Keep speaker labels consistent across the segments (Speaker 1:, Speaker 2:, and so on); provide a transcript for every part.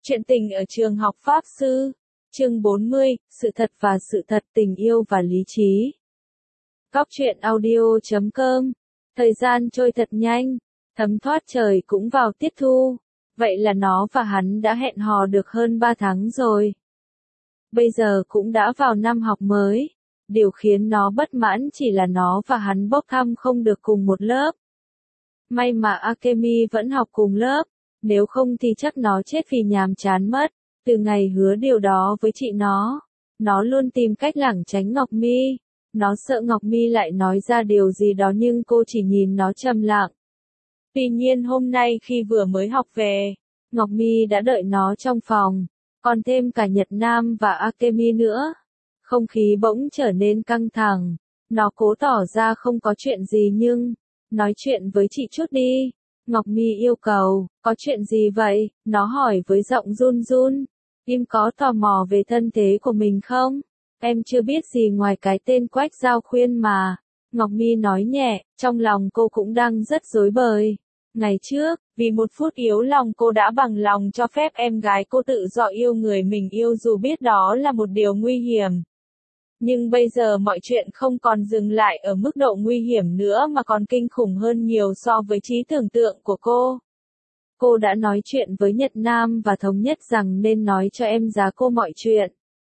Speaker 1: Chuyện tình ở trường học Pháp Sư. Chương 40, sự thật và sự thật, tình yêu và lý trí. Góc truyện audio.com. Thời gian trôi thật nhanh, thấm thoát trời cũng vào tiết thu. Vậy là nó và hắn đã hẹn hò được hơn 3 tháng rồi. Bây giờ cũng đã vào năm học mới. Điều khiến nó bất mãn chỉ là nó và hắn bốc thăm không được cùng một lớp. May mà Akemi vẫn học cùng lớp. Nếu không thì chắc nó chết vì nhàm chán mất. Từ ngày hứa điều đó với chị nó luôn tìm cách lảng tránh Ngọc Mi. Nó sợ Ngọc Mi lại nói ra điều gì đó nhưng cô chỉ nhìn nó trầm lặng. Tuy nhiên hôm nay khi vừa mới học về, Ngọc Mi đã đợi nó trong phòng, còn thêm cả Nhật Nam và Akemi nữa. Không khí bỗng trở nên căng thẳng. Nó cố tỏ ra không có chuyện gì nhưng, nói chuyện với chị chút đi. Ngọc Mi yêu cầu, có chuyện gì vậy? Nó hỏi với giọng run run. Im có tò mò về thân thế của mình không? Em chưa biết gì ngoài cái tên Quách Giao Khuyên mà. Ngọc Mi nói nhẹ, trong lòng cô cũng đang rất rối bời. Ngày trước, vì một phút yếu lòng cô đã bằng lòng cho phép em gái cô tự do yêu người mình yêu dù biết đó là một điều nguy hiểm. Nhưng bây giờ mọi chuyện không còn dừng lại ở mức độ nguy hiểm nữa mà còn kinh khủng hơn nhiều so với trí tưởng tượng của cô. Cô đã nói chuyện với Nhật Nam và thống nhất rằng nên nói cho em giá cô mọi chuyện.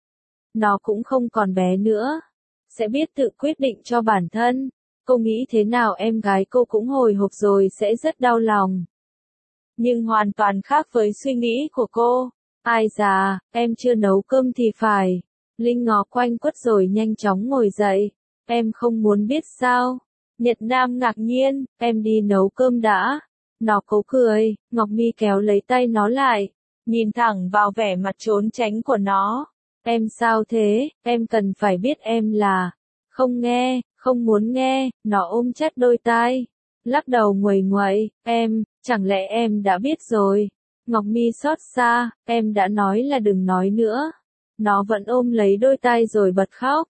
Speaker 1: Nó cũng không còn bé nữa. Sẽ biết tự quyết định cho bản thân. Cô nghĩ thế nào em gái cô cũng hồi hộp rồi sẽ rất đau lòng. Nhưng hoàn toàn khác với suy nghĩ của cô. Ai già, em chưa nấu cơm thì phải. Linh ngó quanh quất rồi nhanh chóng ngồi dậy. Em không muốn biết sao? Nhật Nam ngạc nhiên, em đi nấu cơm đã. Nó cố cười, Ngọc Mi kéo lấy tay nó lại, nhìn thẳng vào vẻ mặt trốn tránh của nó. Em sao thế, em cần phải biết em là... Không nghe, không muốn nghe, nó ôm chặt đôi tai. Lắc đầu nguầy nguậy, em, chẳng lẽ em đã biết rồi? Ngọc Mi xót xa, em đã nói là đừng nói nữa. Nó vẫn ôm lấy đôi tai rồi bật khóc.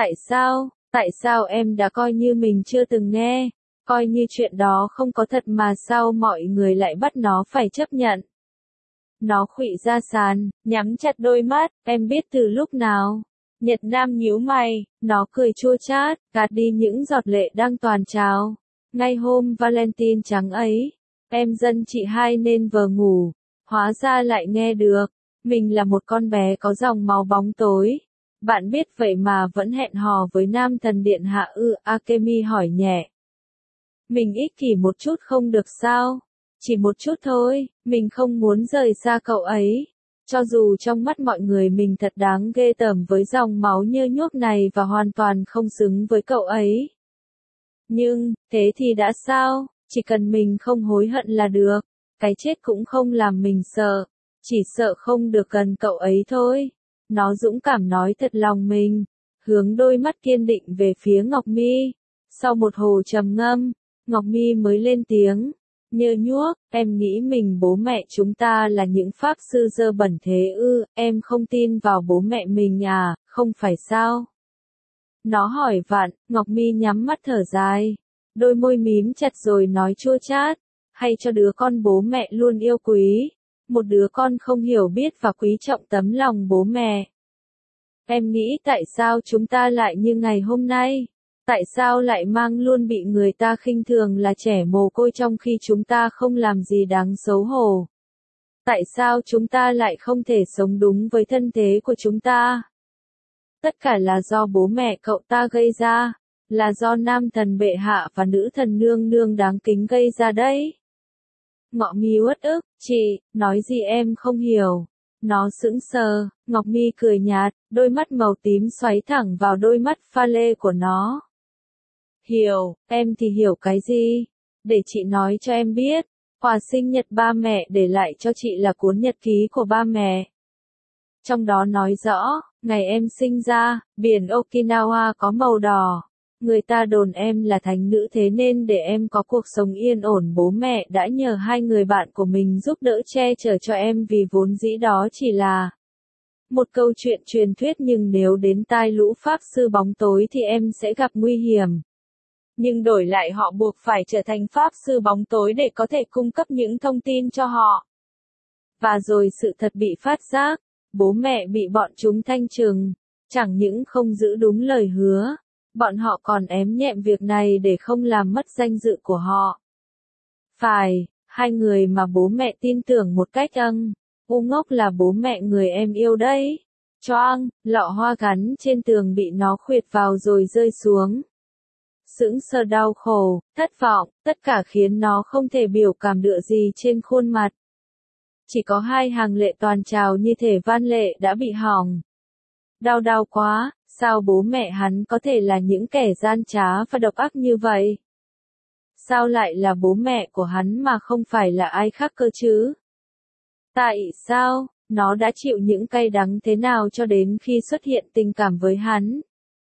Speaker 1: Tại sao em đã coi như mình chưa từng nghe? Coi như chuyện đó không có thật mà sao mọi người lại bắt nó phải chấp nhận? Nó khuỵu ra sàn, nhắm chặt đôi mắt, em biết từ lúc nào? Nhật Nam nhíu mày, nó cười chua chát, gạt đi những giọt lệ đang toàn trào. Ngay hôm Valentine trắng ấy, em giận chị hai nên vờ ngủ, hóa ra lại nghe được. Mình là một con bé có dòng máu bóng tối. Bạn biết vậy mà vẫn hẹn hò với nam thần điện hạ ư? Akemi hỏi nhẹ. Mình ích kỷ một chút không được sao? Chỉ một chút thôi, mình không muốn rời xa cậu ấy. Cho dù trong mắt mọi người mình thật đáng ghê tởm với dòng máu nhơ nhuốc này và hoàn toàn không xứng với cậu ấy. Nhưng, thế thì đã sao? Chỉ cần mình không hối hận là được. Cái chết cũng không làm mình sợ. Chỉ sợ không được gần cậu ấy thôi. Nó dũng cảm nói thật lòng mình. Hướng đôi mắt kiên định về phía Ngọc Mi. Sau một hồi trầm ngâm, Ngọc Mi mới lên tiếng. Nhơ nhuốc, em nghĩ mình bố mẹ chúng ta là những pháp sư dơ bẩn thế ư? Em không tin vào bố mẹ mình à, không phải sao? Nó hỏi vặn, Ngọc Mi nhắm mắt thở dài. Đôi môi mím chặt rồi nói chua chát. Hay cho đứa con bố mẹ luôn yêu quý. Một đứa con không hiểu biết và quý trọng tấm lòng bố mẹ. Em nghĩ tại sao chúng ta lại như ngày hôm nay? Tại sao lại mang luôn bị người ta khinh thường là trẻ mồ côi trong khi chúng ta không làm gì đáng xấu hổ? Tại sao chúng ta lại không thể sống đúng với thân thế của chúng ta? Tất cả là do bố mẹ cậu ta gây ra, là do nam thần bệ hạ và nữ thần nương nương đáng kính gây ra đấy. Ngọc Mi uất ức, chị, nói gì em không hiểu. Nó sững sờ, Ngọc Mi cười nhạt, đôi mắt màu tím xoáy thẳng vào đôi mắt pha lê của nó. Hiểu, em thì hiểu cái gì? Để chị nói cho em biết, quà sinh nhật ba mẹ để lại cho chị là cuốn nhật ký của ba mẹ. Trong đó nói rõ, ngày em sinh ra, biển Okinawa có màu đỏ. Người ta đồn em là thánh nữ thế nên để em có cuộc sống yên ổn bố mẹ đã nhờ hai người bạn của mình giúp đỡ che chở cho em vì vốn dĩ đó chỉ là một câu chuyện truyền thuyết nhưng nếu đến tai lũ pháp sư bóng tối thì em sẽ gặp nguy hiểm. Nhưng đổi lại họ buộc phải trở thành pháp sư bóng tối để có thể cung cấp những thông tin cho họ. Và rồi sự thật bị phát giác, bố mẹ bị bọn chúng thanh trừng, chẳng những không giữ đúng lời hứa, bọn họ còn ém nhẹm việc này để không làm mất danh dự của họ. Phải, hai người mà bố mẹ tin tưởng một cách u ngốc là bố mẹ người em yêu đấy. Choang, lọ hoa gắn trên tường bị nó khuỵt vào rồi rơi xuống. Sững sờ đau khổ, thất vọng, tất cả khiến nó không thể biểu cảm được gì trên khuôn mặt. Chỉ có hai hàng lệ toàn trào như thể van lệ đã bị hỏng. Đau quá, sao bố mẹ hắn có thể là những kẻ gian trá và độc ác như vậy? Sao lại là bố mẹ của hắn mà không phải là ai khác cơ chứ? Tại sao, nó đã chịu những cay đắng thế nào cho đến khi xuất hiện tình cảm với hắn?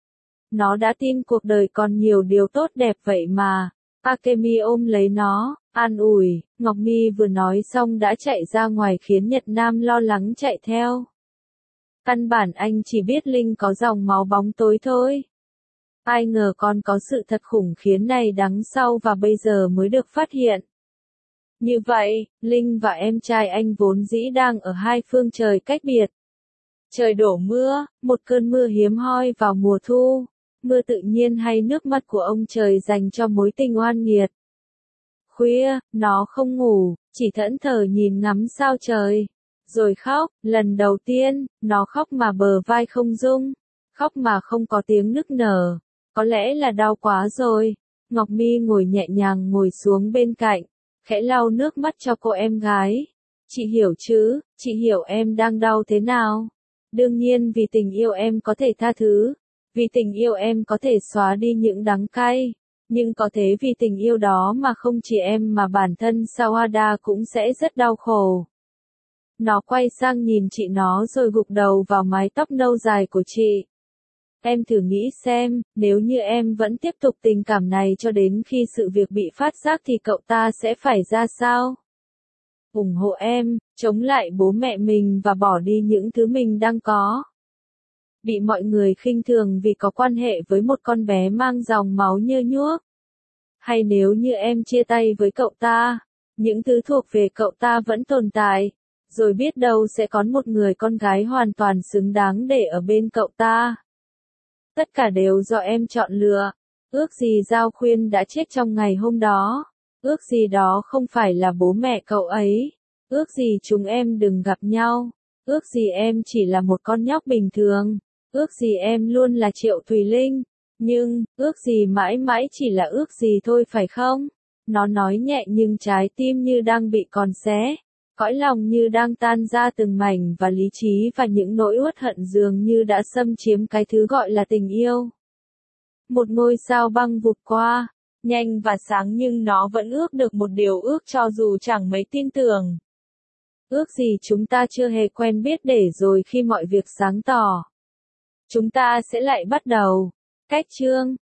Speaker 1: Nó đã tin cuộc đời còn nhiều điều tốt đẹp vậy mà. Akemi ôm lấy nó, an ủi, Ngọc Mi vừa nói xong đã chạy ra ngoài khiến Nhật Nam lo lắng chạy theo. Căn bản anh chỉ biết Linh có dòng máu bóng tối thôi. Ai ngờ con có sự thật khủng khiếp này đằng sau và bây giờ mới được phát hiện. Như vậy, Linh và em trai anh vốn dĩ đang ở hai phương trời cách biệt. Trời đổ mưa, một cơn mưa hiếm hoi vào mùa thu, mưa tự nhiên hay nước mắt của ông trời dành cho mối tình oan nghiệt. Khuya, nó không ngủ, chỉ thẫn thờ nhìn ngắm sao trời. Rồi khóc, lần đầu tiên, nó khóc mà bờ vai không rung, khóc mà không có tiếng nức nở. Có lẽ là đau quá rồi. Ngọc Mi ngồi nhẹ nhàng ngồi xuống bên cạnh, khẽ lau nước mắt cho cô em gái. Chị hiểu chứ, chị hiểu em đang đau thế nào. Đương nhiên vì tình yêu em có thể tha thứ, vì tình yêu em có thể xóa đi những đắng cay, nhưng có thế vì tình yêu đó mà không chỉ em mà bản thân Sawada cũng sẽ rất đau khổ. Nó quay sang nhìn chị nó rồi gục đầu vào mái tóc nâu dài của chị. Em thử nghĩ xem, nếu như em vẫn tiếp tục tình cảm này cho đến khi sự việc bị phát giác thì cậu ta sẽ phải ra sao? Ủng hộ em, chống lại bố mẹ mình và bỏ đi những thứ mình đang có. Bị mọi người khinh thường vì có quan hệ với một con bé mang dòng máu nhơ nhuốc. Hay nếu như em chia tay với cậu ta, những thứ thuộc về cậu ta vẫn tồn tại, rồi biết đâu sẽ có một người con gái hoàn toàn xứng đáng để ở bên cậu ta. Tất cả đều do em chọn lựa. Ước gì Giao Khuyên đã chết trong ngày hôm đó. Ước gì đó không phải là bố mẹ cậu ấy. Ước gì chúng em đừng gặp nhau. Ước gì em chỉ là một con nhóc bình thường. Ước gì em luôn là Triệu Thùy Linh. Nhưng, ước gì mãi mãi chỉ là ước gì thôi phải không? Nó nói nhẹ nhưng trái tim như đang bị còn xé. Cõi lòng như đang tan ra từng mảnh và lý trí và những nỗi uất hận dường như đã xâm chiếm cái thứ gọi là tình yêu. Một ngôi sao băng vụt qua, nhanh và sáng nhưng nó vẫn ước được một điều ước cho dù chẳng mấy tin tưởng. Ước gì chúng ta chưa hề quen biết để rồi khi mọi việc sáng tỏ, chúng ta sẽ lại bắt đầu. Cách chương